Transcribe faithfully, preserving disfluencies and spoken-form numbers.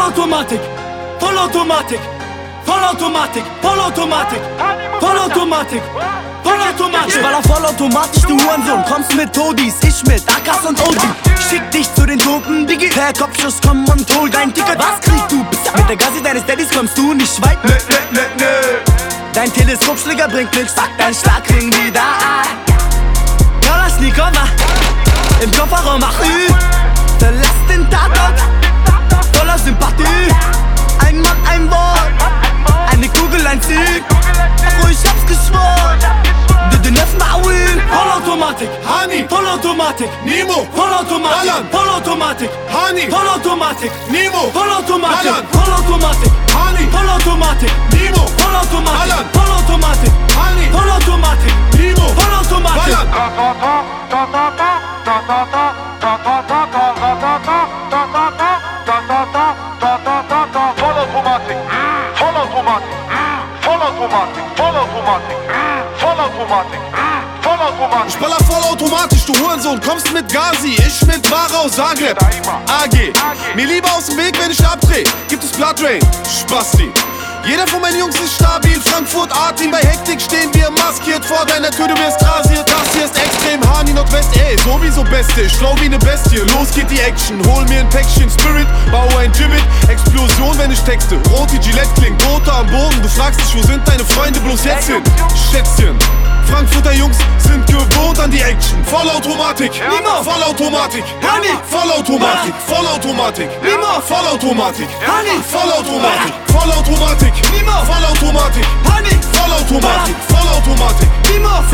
Vollautomatik, Vollautomatik, Vollautomatik, Vollautomatik, Vollautomatik, Vollautomatik. Ich baller vollautomatisch, du Hurensohn. Kommst mit Todis, ich mit A Ks und Odi. Schick dich zu den Toten, Biggie. Per Kopfschuss, komm und hol dein Ticket. Was kriegst du? Mit der Gazi deines Daddys kommst du nicht weit. Nö, nö, nö, nö. Dein Teleskopschläger bringt nix, sack dein Schlagring wieder ein. Kalaschnikowa, im Kofferraum mach Ü. Verlass den Tatort, voller Sympathie. Ein Mann, ein Wort, eine Kugel, ein Ziel. Oh, ich hab's geschworen, de de neuf Mauil. Vollautomatik, Hani, Vollautomatik, Nemo, Vollautomatik, Alan. Vollautomatik, Hani, Vollautomatik, Nemo, Vollautomatik, Alan. Vollautomatik, Hani, Vollautomatik, Nemo, Vollautomatik, Alan. Vollautomatik, Hani, Vollautomatik, Nemo, Vollautomatik. Ballern. Vollautomatik, Vollautomatik, Vollautomatik, Vollautomatik, Vollautomatik, Vollautomatik. Ich baller vollautomatisch, du Hurensohn. Kommst mit Gazi, ich mit Wara aus Zagreb. A G, mir lieber aus dem Weg, wenn ich abdreh. Gibt es Blood Rain, Spasti. Jeder von meinen Jungs ist stabil. Frankfurt A-Team, bei Hektik stehen wir maskiert vor deiner Tür, du wirst rasiert. Das hier ist extrem, Hani Nordwest, ey, sowieso Beste. Schlau wie ne Bestie, los geht die Action. Hol mir ein Päckchen Spirit, baue ein Gibbet. Explosion, wenn ich texte. Roti Gillette klingt, Rote am Boden. Du fragst dich, wo sind deine Freunde bloß jetzt hin? Schätzchen, Frankfurter Jungs sind gewohnt an die Action. Vollautomatik, Nimo. Vollautomatik, Hani. Vollautomatik, Vollautomatik, Nimo. Vollautomatik, Hani. Vollautomatik, Vollautomatik, Nimo. Vollautomatik, Hani. Vollautomatik, Vollautomatik, Nimo.